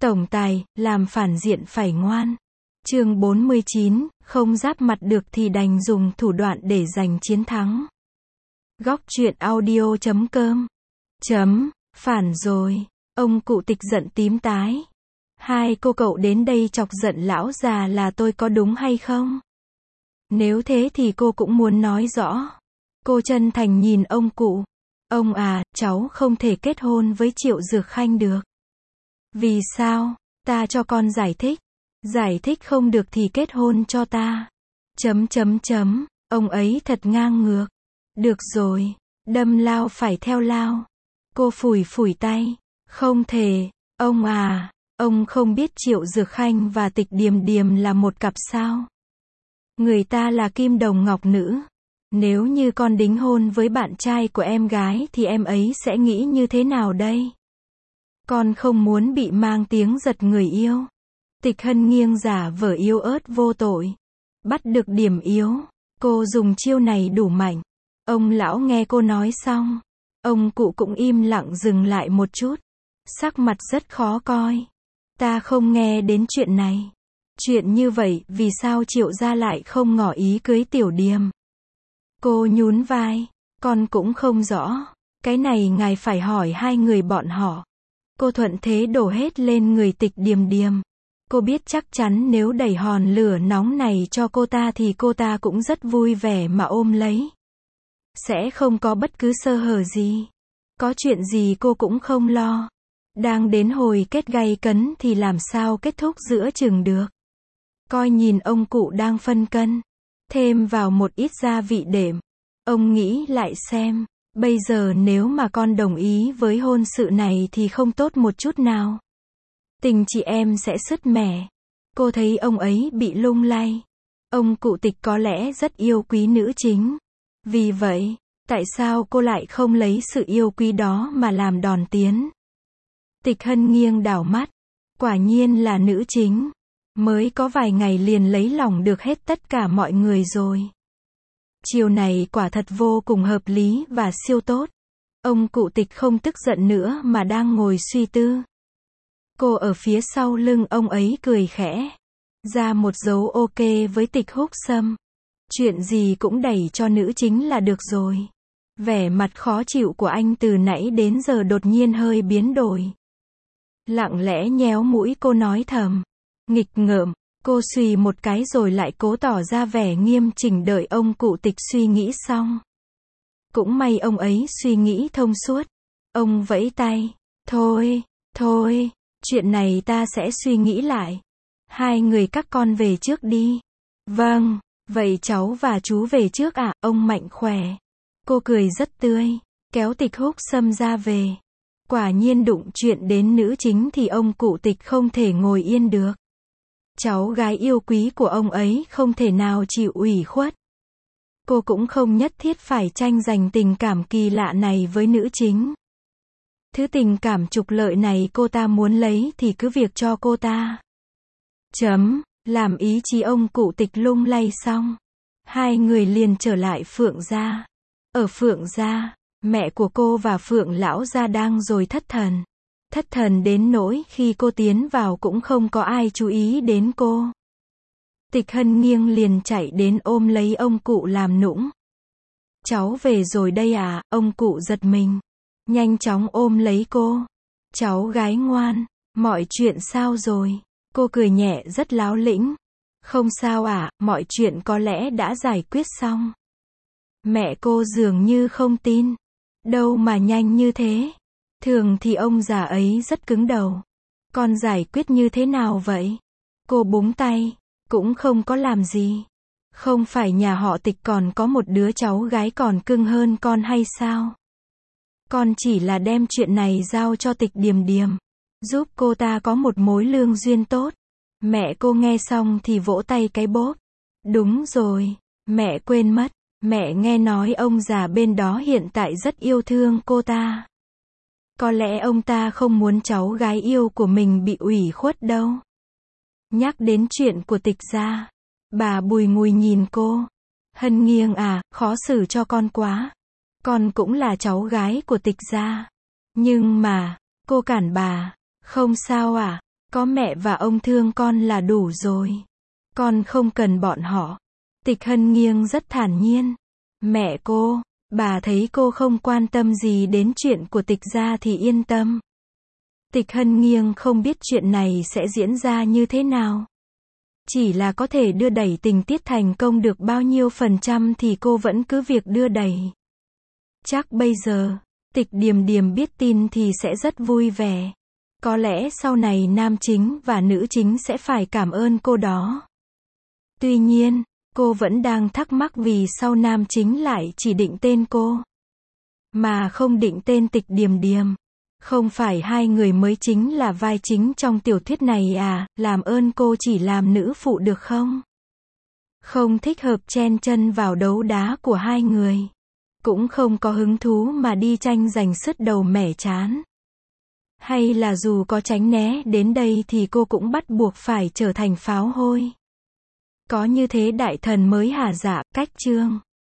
Tổng tài, làm phản diện phải ngoan. Chương 49, không giáp mặt được thì đành dùng thủ đoạn để giành chiến thắng. Góc truyện audio.com. Phản rồi. Ông cụ Tịch giận tím tái. Hai cô cậu đến đây chọc giận lão già là tôi có đúng hay không? Nếu thế thì cô cũng muốn nói rõ. Cô chân thành nhìn ông cụ. Ông à, cháu không thể kết hôn với Triệu Dược Khanh được. Vì sao? Ta cho con giải thích. Giải thích không được thì kết hôn cho ta. Ông ấy thật ngang ngược. Được rồi. Đâm lao phải theo lao. Cô phủi phủi tay. Không thể. Ông à, ông không biết Triệu Dược Khanh và Tịch Điềm Điềm là một cặp sao? Người ta là kim đồng ngọc nữ. Nếu như con đính hôn với bạn trai của em gái thì em ấy sẽ nghĩ như thế nào đây? Con không muốn bị mang tiếng giật người yêu. Tịch Hân nghiêng giả vờ yếu ớt vô tội. Bắt được điểm yếu. Cô dùng chiêu này đủ mạnh. Ông lão nghe cô nói xong. Ông cụ cũng im lặng dừng lại một chút. Sắc mặt rất khó coi. Ta không nghe đến chuyện này. Chuyện như vậy, vì sao Triệu gia lại không ngỏ ý cưới Tiểu Điềm? Cô nhún vai. Con cũng không rõ. Cái này ngài phải hỏi hai người bọn họ. Cô thuận thế đổ hết lên người Tịch Điềm Điềm. Cô biết chắc chắn nếu đẩy hòn lửa nóng này cho cô ta thì cô ta cũng rất vui vẻ mà ôm lấy. Sẽ không có bất cứ sơ hở gì. Có chuyện gì cô cũng không lo. Đang đến hồi kết gay cấn thì làm sao kết thúc giữa chừng được. Coi nhìn ông cụ đang phân cân. Thêm vào một ít gia vị đệm. Ông nghĩ lại xem. Bây giờ nếu mà con đồng ý với hôn sự này thì không tốt một chút nào. Tình chị em sẽ sứt mẻ. Cô thấy ông ấy bị lung lay. Ông cụ Tịch có lẽ rất yêu quý nữ chính. Vì vậy, tại sao cô lại không lấy sự yêu quý đó mà làm đòn tiến? Tịch Hân nghiêng đảo mắt. Quả nhiên là nữ chính. Mới có vài ngày liền lấy lòng được hết tất cả mọi người rồi. Chiều này quả thật vô cùng hợp lý và siêu tốt. Ông cụ Tịch không tức giận nữa mà đang ngồi suy tư. Cô ở phía sau lưng ông ấy cười khẽ. Ra một dấu ok với Tịch Húc Sâm. Chuyện gì cũng đẩy cho nữ chính là được rồi. Vẻ mặt khó chịu của anh từ nãy đến giờ đột nhiên hơi biến đổi. Lặng lẽ nhéo mũi cô nói thầm. Nghịch ngợm. Cô xùy một cái rồi lại cố tỏ ra vẻ nghiêm chỉnh đợi ông cụ Tịch suy nghĩ xong. Cũng may ông ấy suy nghĩ thông suốt. Ông vẫy tay. Thôi, chuyện này ta sẽ suy nghĩ lại. Hai người các con về trước đi. Vâng, vậy cháu và chú về trước ạ, ông Mạnh khỏe. Cô cười rất tươi, kéo Tịch Húc Sâm ra về. Quả nhiên đụng chuyện đến nữ chính thì ông cụ Tịch không thể ngồi yên được. Cháu gái yêu quý của ông ấy không thể nào chịu ủy khuất. Cô cũng không nhất thiết phải tranh giành tình cảm kỳ lạ này với nữ chính. Thứ tình cảm trục lợi này cô ta muốn lấy thì cứ việc cho cô ta. Làm ý chí ông cụ Tịch lung lay xong. Hai người liền trở lại Phượng gia. Ở Phượng gia, mẹ của cô và Phượng lão gia đang rồi thất thần. Thất thần đến nỗi khi cô tiến vào cũng không có ai chú ý đến cô. Tịch Hân nghiêng liền chạy đến ôm lấy ông cụ làm nũng. Cháu về rồi đây à, ông cụ giật mình. Nhanh chóng ôm lấy cô. Cháu gái ngoan, mọi chuyện sao rồi? Cô cười nhẹ rất láo lĩnh. Không sao à, mọi chuyện có lẽ đã giải quyết xong. Mẹ cô dường như không tin. Đâu mà nhanh như thế. Thường thì ông già ấy rất cứng đầu. Con giải quyết như thế nào vậy? Cô búng tay. Cũng không có làm gì. Không phải nhà họ Tịch còn có một đứa cháu gái còn cưng hơn con hay sao? Con chỉ là đem chuyện này giao cho Tịch Điềm Điềm. Giúp cô ta có một mối lương duyên tốt. Mẹ cô nghe xong thì vỗ tay cái bốp. Đúng rồi. Mẹ quên mất. Mẹ nghe nói ông già bên đó hiện tại rất yêu thương cô ta. Có lẽ ông ta không muốn cháu gái yêu của mình bị ủy khuất đâu. Nhắc đến chuyện của Tịch gia. Bà bùi ngùi nhìn cô. Hân nghiêng à, khó xử cho con quá. Con cũng là cháu gái của Tịch gia. Nhưng mà, cô cản bà. Không sao à, Có mẹ và ông thương con là đủ rồi. Con không cần bọn họ. Tịch Hân nghiêng rất thản nhiên. Mẹ cô, bà thấy cô không quan tâm gì đến chuyện của Tịch gia thì yên tâm. Tịch Hân nghiêng không biết chuyện này sẽ diễn ra như thế nào. Chỉ là có thể đưa đẩy tình tiết thành công được bao nhiêu % thì cô vẫn cứ việc đưa đẩy. Chắc bây giờ, Tịch Điềm Điềm biết tin thì sẽ rất vui vẻ. Có lẽ sau này nam chính và nữ chính sẽ phải cảm ơn cô đó. Tuy nhiên, cô vẫn đang thắc mắc vì sao nam chính lại chỉ định tên cô, mà không định tên Tịch Điềm Điềm. Không phải hai người mới chính là vai chính trong tiểu thuyết này à, làm ơn cô chỉ làm nữ phụ được không? Không thích hợp chen chân vào đấu đá của hai người. Cũng không có hứng thú mà đi tranh giành sứt đầu mẻ trán. Hay là dù có tránh né đến đây thì cô cũng bắt buộc phải trở thành pháo hôi. Có như thế đại thần mới hả dạ, cách chương.